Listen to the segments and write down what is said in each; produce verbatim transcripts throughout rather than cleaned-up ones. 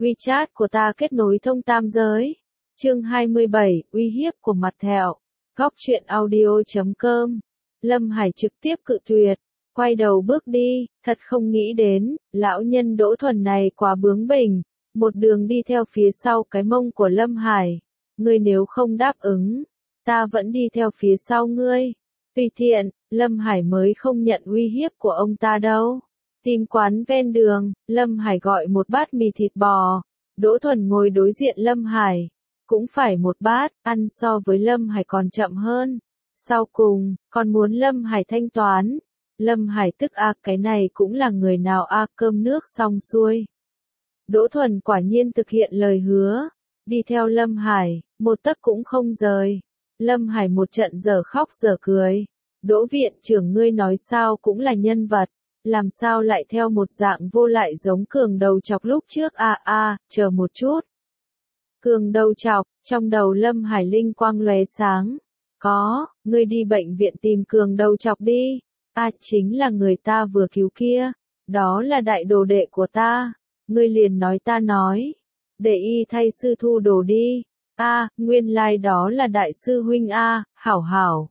WeChat của ta kết nối thông tam giới. Chương hai mươi bảy, uy hiếp của mặt thẹo. Góc truyện audio chấm com. Lâm Hải trực tiếp cự tuyệt, quay đầu bước đi, thật không nghĩ đến, lão nhân Đỗ Thuần này quá bướng bỉnh, một đường đi theo phía sau cái mông của Lâm Hải. Ngươi nếu không đáp ứng, ta vẫn đi theo phía sau ngươi. Tùy tiện, Lâm Hải mới không nhận uy hiếp của ông ta đâu. Tìm quán ven đường, Lâm Hải gọi một bát mì thịt bò. Đỗ Thuần ngồi đối diện Lâm Hải. Cũng phải một bát, ăn so với Lâm Hải còn chậm hơn. Sau cùng, còn muốn Lâm Hải thanh toán. Lâm Hải tức a cái này cũng là người nào a cơm nước xong xuôi. Đỗ Thuần quả nhiên thực hiện lời hứa. Đi theo Lâm Hải, một tấc cũng không rời. Lâm Hải một trận dở khóc dở cười. Đỗ viện trưởng ngươi nói sao cũng là nhân vật. Làm sao lại theo một dạng vô lại giống cường đầu chọc lúc trước a à, a, à, chờ một chút. Cường đầu chọc, trong đầu Lâm Hải linh quang lóe sáng. Có, ngươi đi bệnh viện tìm cường đầu chọc đi. A à, chính là người ta vừa cứu kia. Đó là đại đồ đệ của ta. Ngươi liền nói ta nói. Để y thay sư thu đồ đi. A, à, nguyên lai like đó là đại sư huynh A, à, hảo hảo.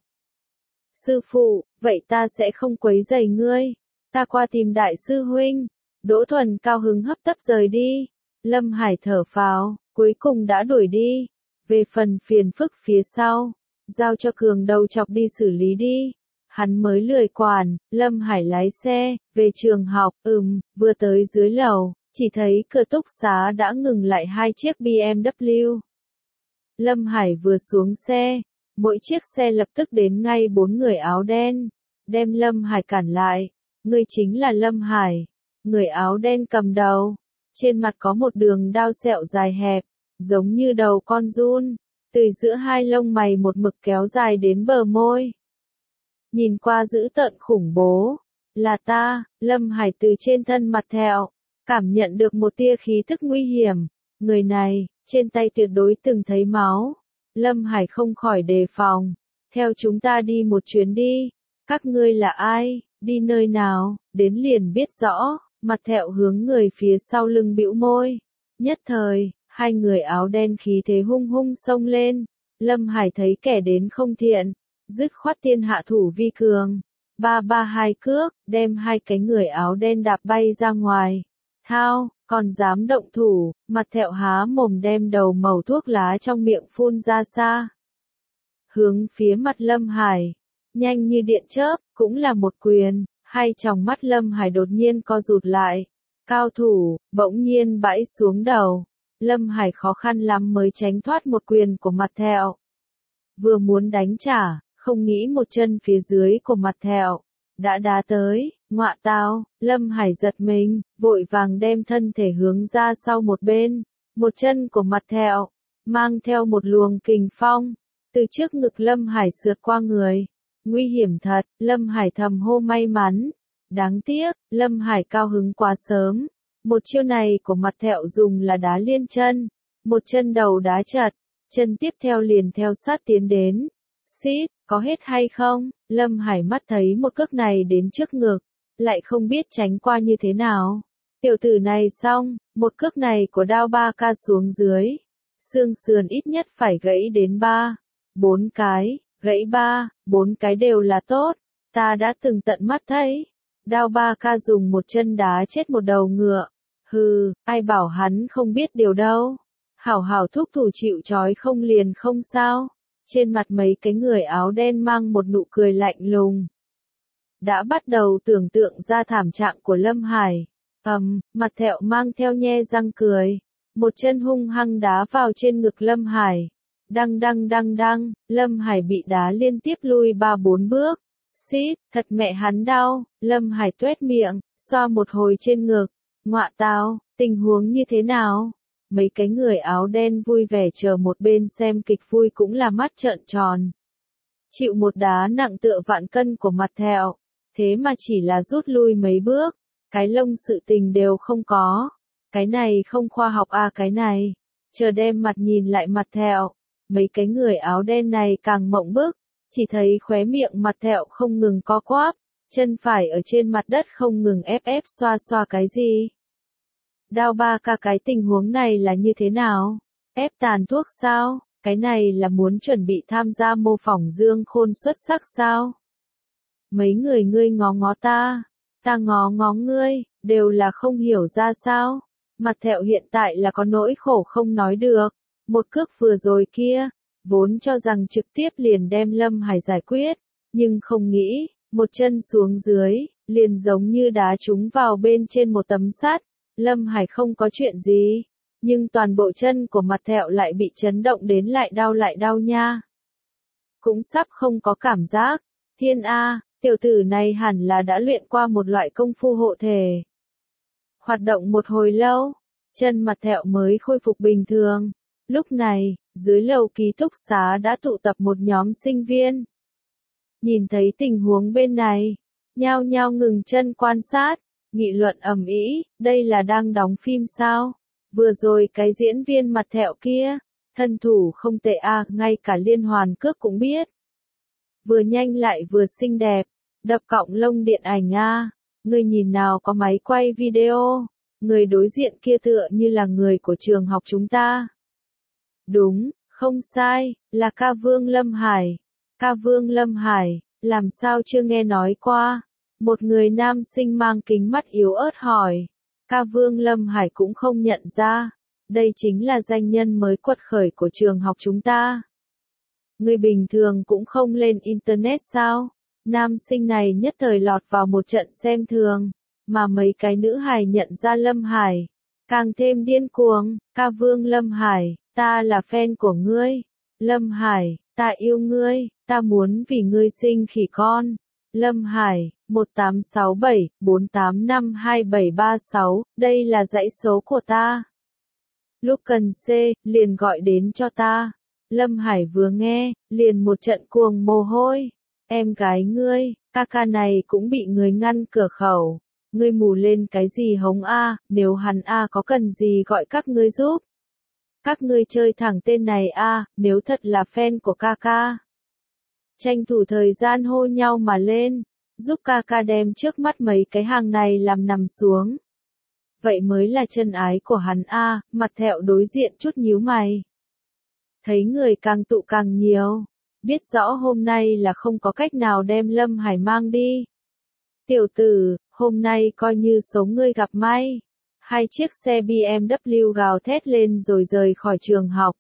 Sư phụ, vậy ta sẽ không quấy rầy ngươi. Ta qua tìm đại sư huynh. Đỗ Thuần cao hứng hấp tấp rời đi. Lâm Hải thở phào, cuối cùng đã đuổi đi. Về phần phiền phức phía sau, giao cho cường đầu chọc đi xử lý đi. Hắn mới lười quản, Lâm Hải lái xe, về trường học, ừm, vừa tới dưới lầu, chỉ thấy cửa túc xá đã ngừng lại hai chiếc bê em vê. Lâm Hải vừa xuống xe, mỗi chiếc xe lập tức đến ngay bốn người áo đen, đem Lâm Hải cản lại. Ngươi chính là Lâm Hải. Người áo đen cầm đầu. Trên mặt có một đường đao sẹo dài hẹp, giống như đầu con giun, từ giữa hai lông mày một mực kéo dài đến bờ môi. Nhìn qua dữ tợn khủng bố. Là ta, Lâm Hải từ trên thân mặt thẹo, cảm nhận được một tia khí thức nguy hiểm. Người này, trên tay tuyệt đối từng thấy máu. Lâm Hải không khỏi đề phòng. Theo chúng ta đi một chuyến đi. Các ngươi là ai? Đi nơi nào, đến liền biết rõ. Mặt thẹo hướng người phía sau lưng bĩu môi. Nhất thời, hai người áo đen khí thế hung hung xông lên. Lâm Hải thấy kẻ đến không thiện, dứt khoát tiên hạ thủ vi cường. Ba ba hai cước, đem hai cái người áo đen đạp bay ra ngoài. Thao, còn dám động thủ, mặt thẹo há mồm đem đầu mẩu thuốc lá trong miệng phun ra xa. Hướng phía mặt Lâm Hải, nhanh như điện chớp, cũng là một quyền. Hai tròng mắt Lâm Hải đột nhiên co rụt lại. Cao thủ, bỗng nhiên bãi xuống đầu. Lâm Hải khó khăn lắm mới tránh thoát một quyền của mặt thẹo. Vừa muốn đánh trả, không nghĩ một chân phía dưới của mặt thẹo. Đã đá tới, ngọa tao, Lâm Hải giật mình, vội vàng đem thân thể hướng ra sau một bên. Một chân của mặt thẹo, mang theo một luồng kình phong. Từ trước ngực Lâm Hải sượt qua người. Nguy hiểm thật, Lâm Hải thầm hô may mắn. Đáng tiếc, Lâm Hải cao hứng quá sớm. Một chiêu này của mặt thẹo dùng là đá liên chân. Một chân đầu đá chật, chân tiếp theo liền theo sát tiến đến. Xít, có hết hay không? Lâm Hải mắt thấy một cước này đến trước ngực, lại không biết tránh qua như thế nào. Tiểu tử này xong, một cước này của đao ba ca xuống dưới. Xương sườn ít nhất phải gãy đến ba, bốn cái. Gãy ba, bốn cái đều là tốt. Ta đã từng tận mắt thấy. Đao ba ca dùng một chân đá chết một đầu ngựa. Hừ, ai bảo hắn không biết điều đâu. Hảo hảo thúc thủ chịu trói không liền không sao. Trên mặt mấy cái người áo đen mang một nụ cười lạnh lùng. Đã bắt đầu tưởng tượng ra thảm trạng của Lâm Hải. Ầm, um, mặt thẹo mang theo nhe răng cười. Một chân hung hăng đá vào trên ngực Lâm Hải. Đăng đăng đăng đăng, Lâm Hải bị đá liên tiếp lui ba bốn bước. Xít, thật mẹ hắn đau, Lâm Hải tuét miệng, xoa một hồi trên ngực. Ngọa tao, tình huống như thế nào? Mấy cái người áo đen vui vẻ chờ một bên xem kịch vui cũng là mắt trợn tròn. Chịu một đá nặng tựa vạn cân của mặt thẹo, thế mà chỉ là rút lui mấy bước. Cái lông sự tình đều không có. Cái này không khoa học à cái này. Chờ đem mặt nhìn lại mặt thẹo. Mấy cái người áo đen này càng mộng bức, chỉ thấy khóe miệng mặt thẹo không ngừng co quắp, chân phải ở trên mặt đất không ngừng ép ép xoa xoa cái gì. Đao ba ca cái tình huống này là như thế nào? Ép tàn thuốc sao? Cái này là muốn chuẩn bị tham gia mô phỏng Dương Khôn xuất sắc sao? Mấy người ngươi ngó ngó ta, ta ngó ngó ngươi, đều là không hiểu ra sao? Mặt Thẹo hiện tại là có nỗi khổ không nói được. Một cước vừa rồi kia, vốn cho rằng trực tiếp liền đem Lâm Hải giải quyết, nhưng không nghĩ, một chân xuống dưới, liền giống như đá trúng vào bên trên một tấm sắt. Lâm Hải không có chuyện gì, nhưng toàn bộ chân của Mặt Thẹo lại bị chấn động đến lại đau lại đau nha. Cũng sắp không có cảm giác. Thiên A, tiểu tử này hẳn là đã luyện qua một loại công phu hộ thể. Hoạt động một hồi lâu, chân Mặt Thẹo mới khôi phục bình thường. Lúc này, dưới lầu ký túc xá đã tụ tập một nhóm sinh viên. Nhìn thấy tình huống bên này, nhao nhao ngừng chân quan sát, nghị luận ầm ĩ, đây là đang đóng phim sao? Vừa rồi cái diễn viên Mặt Thẹo kia, thân thủ không tệ a, ngay cả Liên Hoàn Cước cũng biết. Vừa nhanh lại vừa xinh đẹp, đập cọng lông điện ảnh a, người nhìn nào có máy quay video, người đối diện kia tựa như là người của trường học chúng ta. Đúng, không sai, là ca vương Lâm Hải. Ca vương Lâm Hải, làm sao chưa nghe nói qua? Một người nam sinh mang kính mắt yếu ớt hỏi. Ca vương Lâm Hải cũng không nhận ra. Đây chính là danh nhân mới quật khởi của trường học chúng ta. Người bình thường cũng không lên internet sao? Nam sinh này nhất thời lọt vào một trận xem thường. Mà mấy cái nữ hài nhận ra Lâm Hải. Càng thêm điên cuồng. Ca vương Lâm Hải, ta là fan của ngươi. Lâm Hải, ta yêu ngươi, ta muốn vì ngươi sinh khỉ con. Lâm Hải, một tám sáu bảy, bốn tám năm hai bảy ba sáu, đây là dãy số của ta. Lúc cần C, liền gọi đến cho ta. Lâm Hải vừa nghe, liền một trận cuồng mồ hôi. Em gái ngươi, ca ca này cũng bị người ngăn cửa khẩu. Ngươi mù lên cái gì hống A, nếu hắn A có cần gì gọi các ngươi giúp. Các ngươi chơi thẳng tên này A, nếu thật là fan của ca ca. Tranh thủ thời gian hô nhau mà lên, giúp ca ca đem trước mắt mấy cái hàng này làm nằm xuống. Vậy mới là chân ái của hắn A, Mặt Thẹo đối diện chút nhíu mày. Thấy người càng tụ càng nhiều, biết rõ hôm nay là không có cách nào đem Lâm Hải mang đi. Tiểu tử, hôm nay coi như số ngươi gặp may. Hai chiếc xe bê em vê gào thét lên rồi rời khỏi trường học.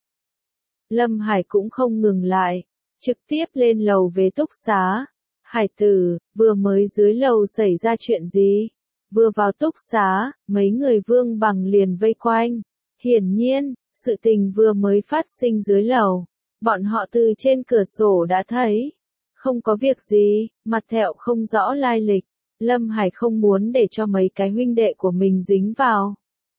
Lâm Hải cũng không ngừng lại, trực tiếp lên lầu về túc xá. Hải tử, vừa mới dưới lầu xảy ra chuyện gì? Vừa vào túc xá, mấy người Vương Bằng liền vây quanh. Hiển nhiên, sự tình vừa mới phát sinh dưới lầu. Bọn họ từ trên cửa sổ đã thấy. Không có việc gì, Mặt Thẹo không rõ lai lịch. Lâm Hải không muốn để cho mấy cái huynh đệ của mình dính vào.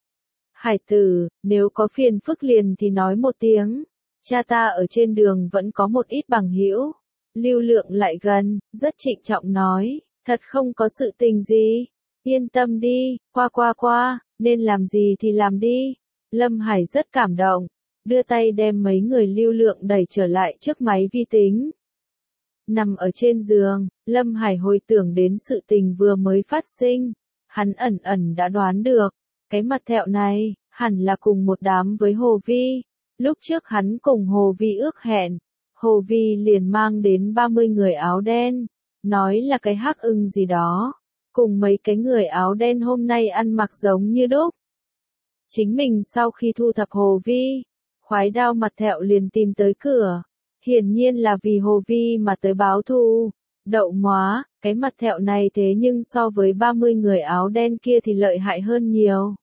Hải tử, nếu có phiền phức liền thì nói một tiếng. Cha ta ở trên đường vẫn có một ít bằng hữu. Lưu Lượng lại gần, rất trịnh trọng nói, thật không có sự tình gì. Yên tâm đi, qua qua qua, nên làm gì thì làm đi. Lâm Hải rất cảm động, đưa tay đem mấy người Lưu Lượng đẩy trở lại trước máy vi tính. Nằm ở trên giường, Lâm Hải hồi tưởng đến sự tình vừa mới phát sinh. Hắn ẩn ẩn đã đoán được, cái Mặt Thẹo này, hẳn là cùng một đám với Hồ Vi. Lúc trước hắn cùng Hồ Vi ước hẹn, Hồ Vi liền mang đến ba mươi người áo đen, nói là cái hắc ưng gì đó. Cùng mấy cái người áo đen hôm nay ăn mặc giống như đúc. Chính mình sau khi thu thập Hồ Vi, khoái đao Mặt Thẹo liền tìm tới cửa. Hiển nhiên là vì Hồ Vi mà tới báo thù. Đậu móa, cái Mặt Thẹo này thế nhưng so với ba mươi người áo đen kia thì lợi hại hơn nhiều.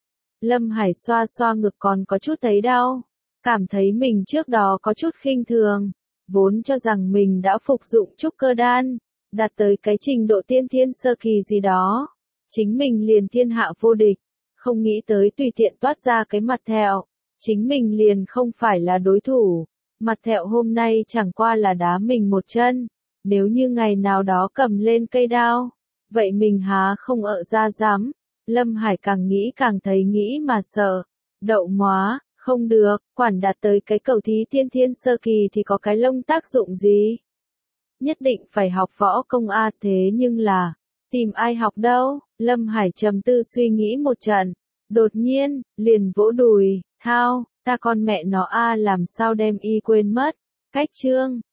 Lâm Hải xoa xoa ngực còn có chút thấy đau. Cảm thấy mình trước đó có chút khinh thường. Vốn cho rằng mình đã phục dụng trúc cơ đan. Đạt tới cái trình độ tiên thiên sơ kỳ gì đó. Chính mình liền thiên hạ vô địch. Không nghĩ tới tùy tiện toát ra cái Mặt Thẹo. Chính mình liền không phải là đối thủ. Mặt Thẹo hôm nay chẳng qua là đá mình một chân. Nếu như ngày nào đó cầm lên cây đao. Vậy mình há không ợ ra dám. Lâm Hải càng nghĩ càng thấy nghĩ mà sợ. Đậu móa, không được, quản đạt tới cái cầu thí tiên thiên sơ kỳ thì có cái lông tác dụng gì? Nhất định phải học võ công a, thế nhưng là, tìm ai học đâu? Lâm Hải trầm tư suy nghĩ một trận, Đột nhiên, liền vỗ đùi, thao, ta con mẹ nó a làm sao đem y quên mất. Cách chương